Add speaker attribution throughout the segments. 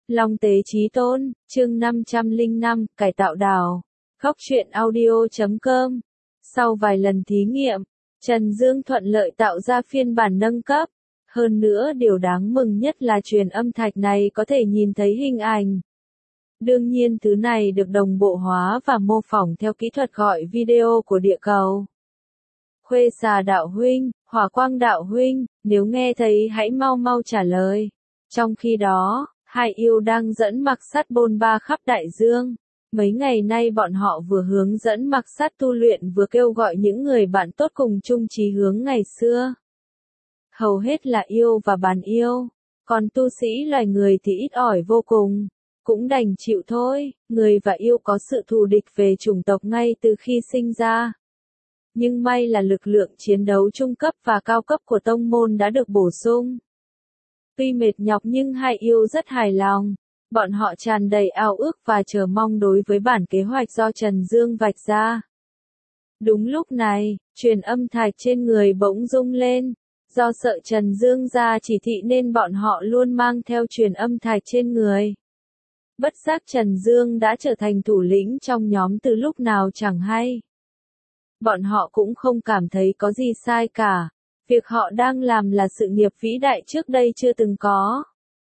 Speaker 1: Long Tế Chí Tôn, chương 505, cải tạo đảo. Góc truyện audio.com. Sau vài lần thí nghiệm, Trần Dương thuận lợi tạo ra phiên bản nâng cấp. Hơn nữa điều đáng mừng nhất là truyền âm thạch này có thể nhìn thấy hình ảnh. Đương nhiên thứ này được đồng bộ hóa và mô phỏng theo kỹ thuật gọi video của địa cầu. Khuê Xà đạo huynh, Hỏa Quang đạo huynh, nếu nghe thấy hãy mau mau trả lời. Trong khi đó, hai yêu đang dẫn Mạc Sắt bôn ba khắp đại dương. Mấy ngày nay bọn họ vừa hướng dẫn Mạc Sắt tu luyện vừa kêu gọi những người bạn tốt cùng chung chí hướng ngày xưa. Hầu hết là yêu và bán yêu, còn tu sĩ loài người thì ít ỏi vô cùng. Cũng đành chịu thôi, người và yêu có sự thù địch về chủng tộc ngay từ khi sinh ra. Nhưng may là lực lượng chiến đấu trung cấp và cao cấp của tông môn đã được bổ sung. Tuy mệt nhọc nhưng hai yêu rất hài lòng. Bọn họ tràn đầy ao ước và chờ mong đối với bản kế hoạch do Trần Dương vạch ra. Đúng lúc này, truyền âm thạch trên người bỗng rung lên. Do sợ Trần Dương ra chỉ thị nên bọn họ luôn mang theo truyền âm thạch trên người. Bất giác Trần Dương đã trở thành thủ lĩnh trong nhóm từ lúc nào chẳng hay. Bọn họ cũng không cảm thấy có gì sai cả. Việc họ đang làm là sự nghiệp vĩ đại trước đây chưa từng có.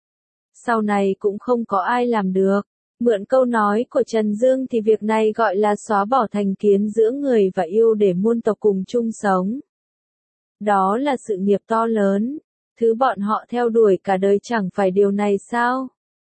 Speaker 1: Sau này cũng không có ai làm được. Mượn câu nói của Trần Dương thì việc này gọi là xóa bỏ thành kiến giữa người và yêu để muôn tộc cùng chung sống. Đó là sự nghiệp to lớn. Thứ bọn họ theo đuổi cả đời chẳng phải điều này sao?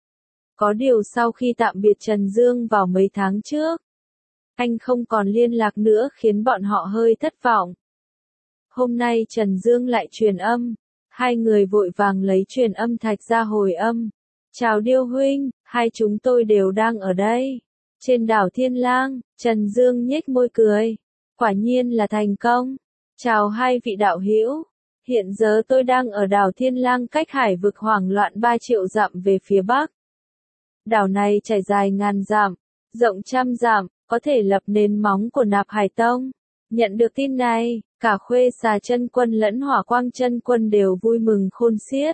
Speaker 1: Có điều sau khi tạm biệt Trần Dương vào mấy tháng trước, anh không còn liên lạc nữa khiến bọn họ hơi thất vọng. Hôm nay Trần Dương lại truyền âm. Hai người vội vàng lấy truyền âm thạch ra hồi âm. Chào Điêu huynh, hai chúng tôi đều đang ở đây. Trên đảo Thiên Lang, Trần Dương nhếch môi cười. Quả nhiên là thành công. Chào hai vị đạo hữu. Hiện giờ tôi đang ở đảo Thiên Lang cách hải vực hoảng loạn 3 triệu dặm về phía bắc. Đảo này trải dài ngàn dặm, rộng trăm dặm, có thể lập nền móng của Nạp Hải Tông. Nhận được tin này, cả Khuê Xà chân quân lẫn Hỏa Quang chân quân đều vui mừng khôn xiết.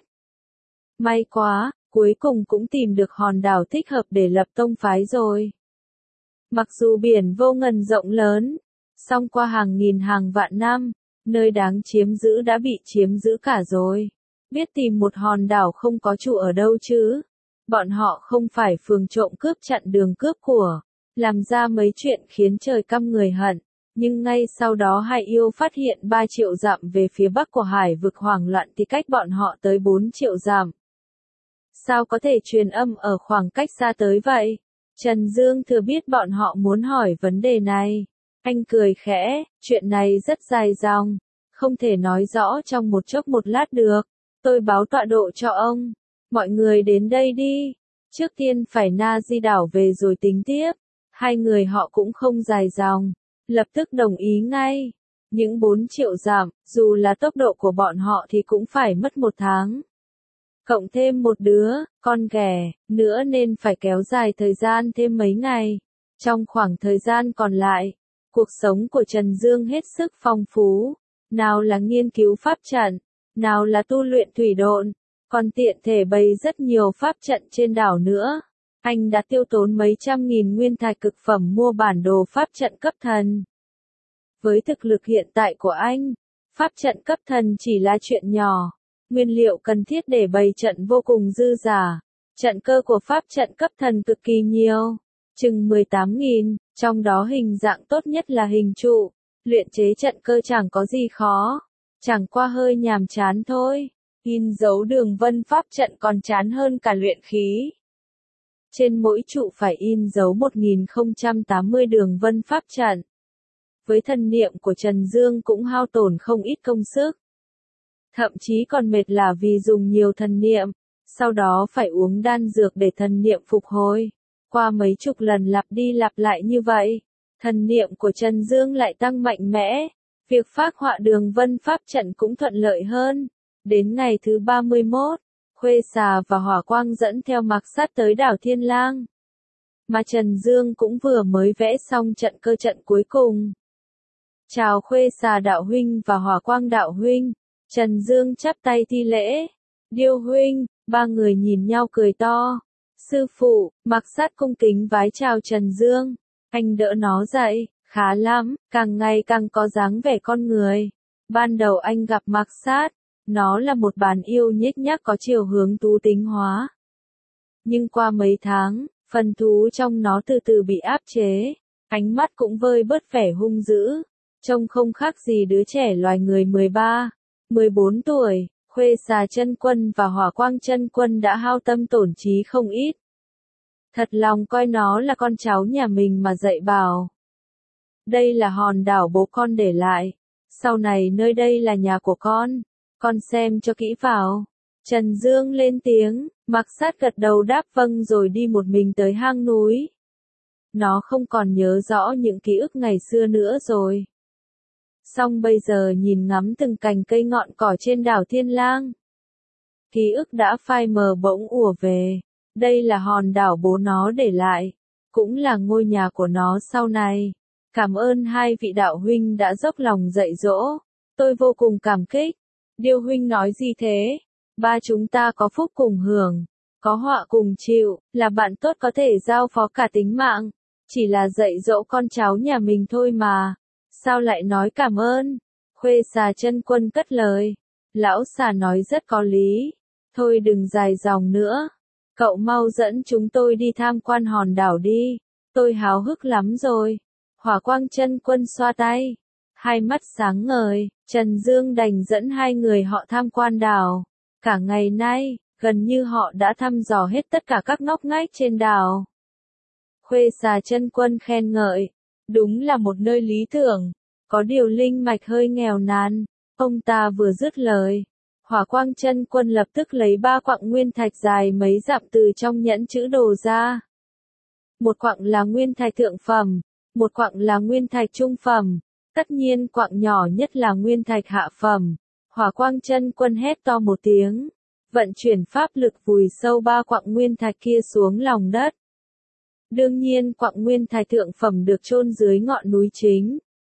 Speaker 1: May quá, cuối cùng cũng tìm được hòn đảo thích hợp để lập tông phái rồi. Mặc dù biển vô ngần rộng lớn, song qua hàng nghìn hàng vạn năm, nơi đáng chiếm giữ đã bị chiếm giữ cả rồi. Biết tìm một hòn đảo không có chủ ở đâu chứ. Bọn họ không phải phường trộm cướp chặn đường cướp của, làm ra mấy chuyện khiến trời căm người hận. Nhưng ngay sau đó hai yêu phát hiện 3 triệu dặm về phía bắc của hải vực hoảng loạn thì cách bọn họ tới 4 triệu dặm. Sao có thể truyền âm ở khoảng cách xa tới vậy? Trần Dương thừa biết bọn họ muốn hỏi vấn đề này. Anh cười khẽ, chuyện này rất dài dòng, không thể nói rõ trong một chốc một lát được. Tôi báo tọa độ cho ông. Mọi người đến đây đi. Trước tiên phải Na Di đảo về rồi tính tiếp. Hai người họ cũng không dài dòng. Lập tức đồng ý ngay. Những 4 triệu dặm, dù là tốc độ của bọn họ thì cũng phải mất 1 tháng. Cộng thêm một đứa, con ghẻ, nữa nên phải kéo dài thời gian thêm mấy ngày. Trong khoảng thời gian còn lại, cuộc sống của Trần Dương hết sức phong phú. Nào là nghiên cứu pháp trận, nào là tu luyện thủy độn, còn tiện thể bày rất nhiều pháp trận trên đảo nữa. Anh đã tiêu tốn mấy trăm nghìn nguyên thạch cực phẩm mua bản đồ pháp trận cấp thần. Với thực lực hiện tại của anh, pháp trận cấp thần chỉ là chuyện nhỏ. Nguyên liệu cần thiết để bày trận vô cùng dư giả. Trận cơ của pháp trận cấp thần cực kỳ nhiều, chừng 18.000, trong đó hình dạng tốt nhất là hình trụ. Luyện chế trận cơ chẳng có gì khó, chẳng qua hơi nhàm chán thôi. In dấu đường vân pháp trận còn chán hơn cả luyện khí. Trên mỗi trụ phải in dấu 1080 đường vân pháp trận. Với thần niệm của Trần Dương cũng hao tổn không ít công sức. Thậm chí còn mệt là vì dùng nhiều thần niệm, sau đó phải uống đan dược để thần niệm phục hồi. Qua mấy chục lần lặp đi lặp lại như vậy, thần niệm của Trần Dương lại tăng mạnh mẽ. Việc phác họa đường vân pháp trận cũng thuận lợi hơn. Đến ngày thứ 31, Khuê Xà và Hỏa Quang dẫn theo Mạc Sắt tới đảo Thiên Lang. Mà Trần Dương cũng vừa mới vẽ xong trận cơ trận cuối cùng. Chào Khuê Xà đạo huynh và Hỏa Quang đạo huynh. Trần Dương chắp tay thi lễ. Điêu huynh, ba người nhìn nhau cười to. Sư phụ, Mạc Sát cung kính vái chào Trần Dương. Anh đỡ nó dậy, khá lắm, càng ngày càng có dáng vẻ con người. Ban đầu anh gặp Mạc Sát, nó là một bán yêu nhếch nhác có chiều hướng thú tính hóa. Nhưng qua mấy tháng, phần thú trong nó từ từ bị áp chế, ánh mắt cũng vơi bớt vẻ hung dữ, trông không khác gì đứa trẻ loài người 13, 14 tuổi. Khuê Xà Chân Quân và Hỏa Quang Chân Quân đã hao tâm tổn trí không ít. Thật lòng coi nó là con cháu nhà mình mà dạy bảo. Đây là hòn đảo bố con để lại. Sau này nơi đây là nhà của con xem cho kỹ vào. Trần Dương lên tiếng, Mạc Sát gật đầu đáp vâng rồi đi một mình tới hang núi. Nó không còn nhớ rõ những ký ức ngày xưa nữa rồi. Song bây giờ nhìn ngắm từng cành cây ngọn cỏ trên đảo Thiên Lang. Ký ức đã phai mờ bỗng ùa về. Đây là hòn đảo bố nó để lại. Cũng là ngôi nhà của nó sau này. Cảm ơn hai vị đạo huynh đã dốc lòng dạy dỗ. Tôi vô cùng cảm kích. Điêu huynh nói gì thế? Ba chúng ta có phúc cùng hưởng. Có họa cùng chịu. Là bạn tốt có thể giao phó cả tính mạng. Chỉ là dạy dỗ con cháu nhà mình thôi mà. Sao lại nói cảm ơn? Khuê Xà Chân Quân cất lời. Lão xà nói rất có lý. Thôi đừng dài dòng nữa. Cậu mau dẫn chúng tôi đi tham quan hòn đảo đi. Tôi háo hức lắm rồi. Hỏa Quang Chân Quân xoa tay. Hai mắt sáng ngời, Trần Dương đành dẫn hai người họ tham quan đảo. Cả ngày nay, gần như họ đã thăm dò hết tất cả các ngóc ngách trên đảo. Khuê Xà Chân Quân khen ngợi. Đúng là một nơi lý tưởng. Có điều linh mạch hơi nghèo nàn. Ông ta vừa dứt lời. Hỏa Quang Chân Quân lập tức lấy 3 quặng nguyên thạch dài mấy dặm từ trong nhẫn chữ đồ ra. Một quặng là nguyên thạch thượng phẩm. Một quặng là nguyên thạch trung phẩm. Tất nhiên quặng nhỏ nhất là nguyên thạch hạ phẩm. Hỏa Quang Chân Quân hét to một tiếng. Vận chuyển pháp lực vùi sâu 3 quặng nguyên thạch kia xuống lòng đất. Đương nhiên quặng nguyên thạch thượng phẩm được chôn dưới ngọn núi chính.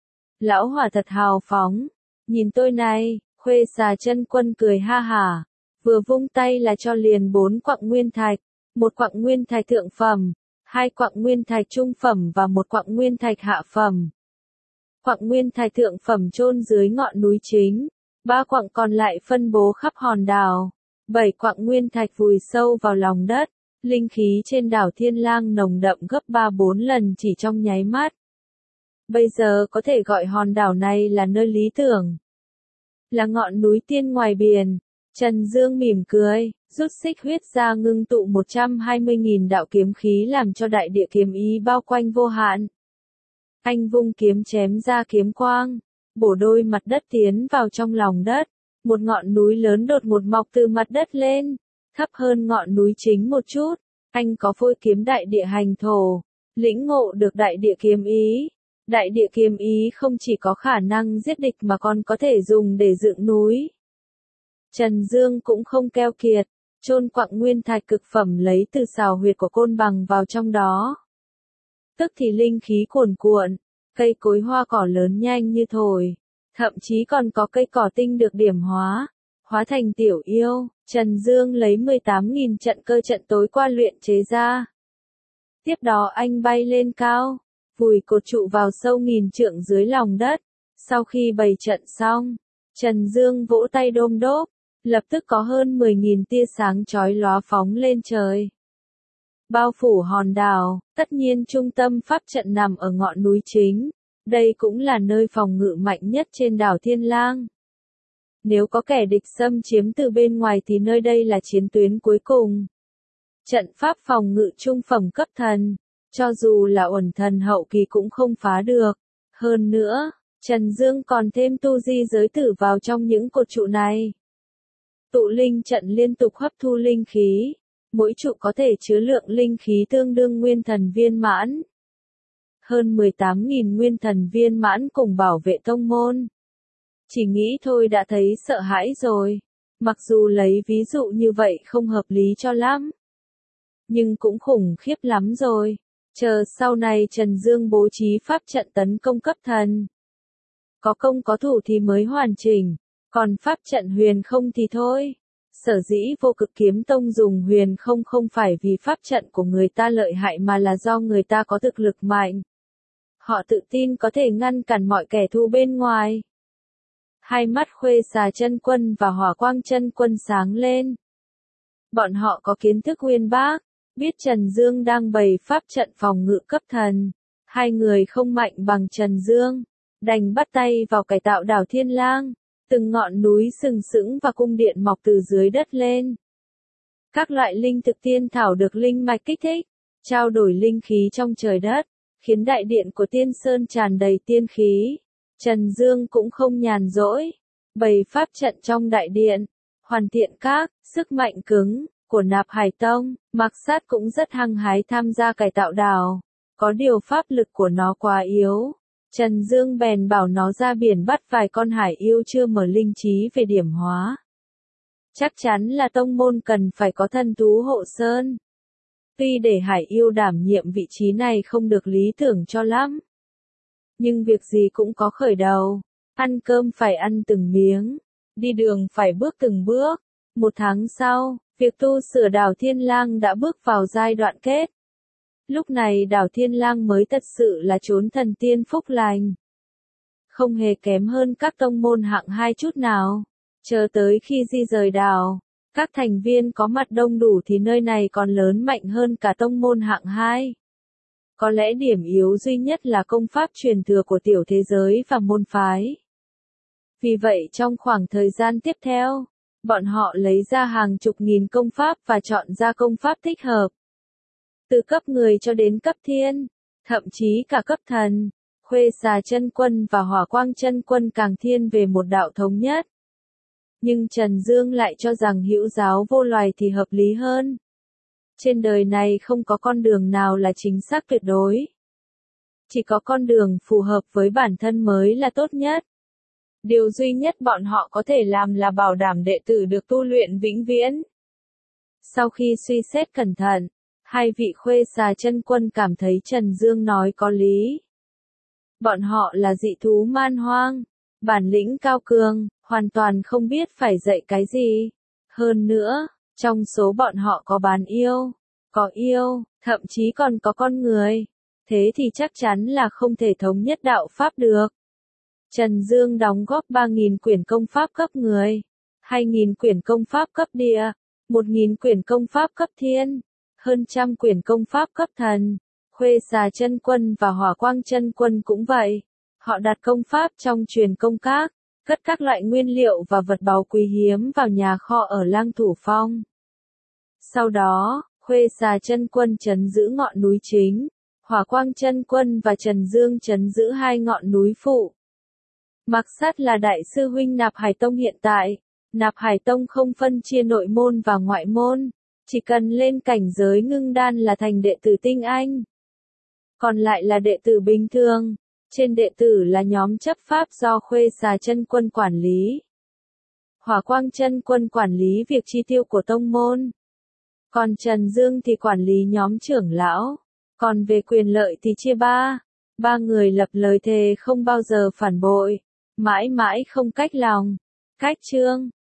Speaker 1: Lão Hỏa thật hào phóng. Nhìn tôi này, Khuê Xà Chân Quân cười ha hả. Vừa vung tay là cho liền 4 quặng nguyên thạch. Một quặng nguyên thạch thượng phẩm. 2 quặng nguyên thạch trung phẩm và một quặng nguyên thạch hạ phẩm. Quặng nguyên thạch thượng phẩm chôn dưới ngọn núi chính. 3 quặng còn lại phân bố khắp hòn đảo. 7 quặng nguyên thạch vùi sâu vào lòng đất. Linh khí trên đảo Thiên Lang nồng đậm gấp 3-4 lần chỉ trong nháy mắt. Bây giờ có thể gọi hòn đảo này là nơi lý tưởng. Là ngọn núi tiên ngoài biển. Trần Dương mỉm cười, rút xích huyết ra ngưng tụ 120.000 đạo kiếm khí làm cho đại địa kiếm ý bao quanh vô hạn. Anh vung kiếm chém ra kiếm quang, bổ đôi mặt đất tiến vào trong lòng đất. Một ngọn núi lớn đột ngột mọc từ mặt đất lên, thấp hơn ngọn núi chính một chút. Anh có phôi kiếm đại địa hành thổ, lĩnh ngộ được đại địa kiếm ý. Đại địa kiếm ý không chỉ có khả năng giết địch mà còn có thể dùng để dựng núi. Trần Dương cũng không keo kiệt, chôn quặng nguyên thạch cực phẩm lấy từ xào huyệt của côn bằng vào trong đó. Tức thì linh khí cuồn cuộn, cây cối hoa cỏ lớn nhanh như thổi, thậm chí còn có cây cỏ tinh được điểm hóa, hóa thành tiểu yêu. Trần Dương lấy 18.000 trận cơ trận tối qua luyện chế ra. Tiếp đó anh bay lên cao, vùi cột trụ vào sâu 1000 trượng dưới lòng đất. Sau khi bày trận xong, Trần Dương vỗ tay đôm đốp, lập tức có hơn 10.000 tia sáng chói lóa phóng lên trời. Bao phủ hòn đảo, tất nhiên trung tâm pháp trận nằm ở ngọn núi chính. Đây cũng là nơi phòng ngự mạnh nhất trên đảo Thiên Lang. Nếu có kẻ địch xâm chiếm từ bên ngoài thì nơi đây là chiến tuyến cuối cùng. Trận pháp phòng ngự trung phẩm cấp thần, cho dù là uẩn thần hậu kỳ cũng không phá được. Hơn nữa, Trần Dương còn thêm tu di giới tử vào trong những cột trụ này. Tụ linh trận liên tục hấp thu linh khí, mỗi trụ có thể chứa lượng linh khí tương đương nguyên thần viên mãn. Hơn 18.000 nguyên thần viên mãn cùng bảo vệ tông môn. Chỉ nghĩ thôi đã thấy sợ hãi rồi. Mặc dù lấy ví dụ như vậy không hợp lý cho lắm, nhưng cũng khủng khiếp lắm rồi. Chờ sau này Trần Dương bố trí pháp trận tấn công cấp thần. Có công có thủ thì mới hoàn chỉnh, còn pháp trận huyền không thì thôi. Sở dĩ Vô Cực Kiếm Tông dùng huyền không phải vì pháp trận của người ta lợi hại mà là do người ta có thực lực mạnh. Họ tự tin có thể ngăn cản mọi kẻ thù bên ngoài. Hai mắt Khuê Xà Chân Quân và Hỏa Quang Chân Quân sáng lên. Bọn họ có kiến thức uyên bác, biết Trần Dương đang bày pháp trận phòng ngự cấp thần. Hai người không mạnh bằng Trần Dương, đành bắt tay vào cải tạo đảo Thiên Lang. Từng ngọn núi sừng sững và cung điện mọc từ dưới đất lên. Các loại linh thực tiên thảo được linh mạch kích thích, trao đổi linh khí trong trời đất, khiến đại điện của Tiên Sơn tràn đầy tiên khí. Trần Dương cũng không nhàn rỗi, bày pháp trận trong đại điện, hoàn thiện các sức mạnh cứng của Nạp Hải Tông. Mạc Sát cũng rất hăng hái tham gia cải tạo đảo, có điều pháp lực của nó quá yếu. Trần Dương bèn bảo nó ra biển bắt vài con hải yêu chưa mở linh trí về điểm hóa. Chắc chắn là tông môn cần phải có thần thú hộ sơn. Tuy để hải yêu đảm nhiệm vị trí này không được lý tưởng cho lắm, nhưng việc gì cũng có khởi đầu. Ăn cơm phải ăn từng miếng, đi đường phải bước từng bước. 1 tháng sau, việc tu sửa đảo Thiên Lang đã bước vào giai đoạn kết. Lúc này đảo Thiên Lang mới thật sự là chốn thần tiên phúc lành. Không hề kém hơn các tông môn hạng 2 chút nào. Chờ tới khi di rời đảo, các thành viên có mặt đông đủ thì nơi này còn lớn mạnh hơn cả tông môn hạng 2. Có lẽ điểm yếu duy nhất là công pháp truyền thừa của tiểu thế giới và môn phái. Vì vậy trong khoảng thời gian tiếp theo, bọn họ lấy ra hàng chục nghìn công pháp và chọn ra công pháp thích hợp. Từ cấp người cho đến cấp thiên, thậm chí cả cấp thần, Khuê Xà Chân Quân và Hỏa Quang Chân Quân càng thiên về một đạo thống nhất. Nhưng Trần Dương lại cho rằng hữu giáo vô loài thì hợp lý hơn. Trên đời này không có con đường nào là chính xác tuyệt đối. Chỉ có con đường phù hợp với bản thân mới là tốt nhất. Điều duy nhất bọn họ có thể làm là bảo đảm đệ tử được tu luyện vĩnh viễn. Sau khi suy xét cẩn thận, hai vị Khuê Xà Chân Quân cảm thấy Trần Dương nói có lý. Bọn họ là dị thú man hoang, bản lĩnh cao cường, hoàn toàn không biết phải dạy cái gì. Hơn nữa, trong số bọn họ có bán yêu, có yêu, thậm chí còn có con người. Thế thì chắc chắn là không thể thống nhất đạo pháp được. Trần Dương đóng góp 3.000 quyển công pháp cấp người, 2.000 quyển công pháp cấp địa, 1.000 quyển công pháp cấp thiên, hơn 100 quyển công pháp cấp thần. Khuê Xà Chân Quân và Hỏa Quang Chân Quân cũng vậy. Họ đặt công pháp trong truyền công các, cất các loại nguyên liệu và vật báu quý hiếm vào nhà kho ở Lang Thủ Phong. Sau đó, Khuê Xà Chân Quân trấn giữ ngọn núi chính, Hỏa Quang Chân Quân và Trần Dương trấn giữ 2 ngọn núi phụ. Mạc Sát là đại sư huynh Nạp Hải Tông hiện tại. Nạp Hải Tông không phân chia nội môn và ngoại môn, chỉ cần lên cảnh giới ngưng đan là thành đệ tử tinh anh. Còn lại là đệ tử bình thường. Trên đệ tử là nhóm chấp pháp do Khuê Xà Chân Quân quản lý. Hỏa Quang Chân Quân quản lý việc chi tiêu của tông môn. Còn Trần Dương thì quản lý nhóm trưởng lão. Còn về quyền lợi thì chia ba người lập lời thề không bao giờ phản bội, mãi mãi không cách lòng. Cách chương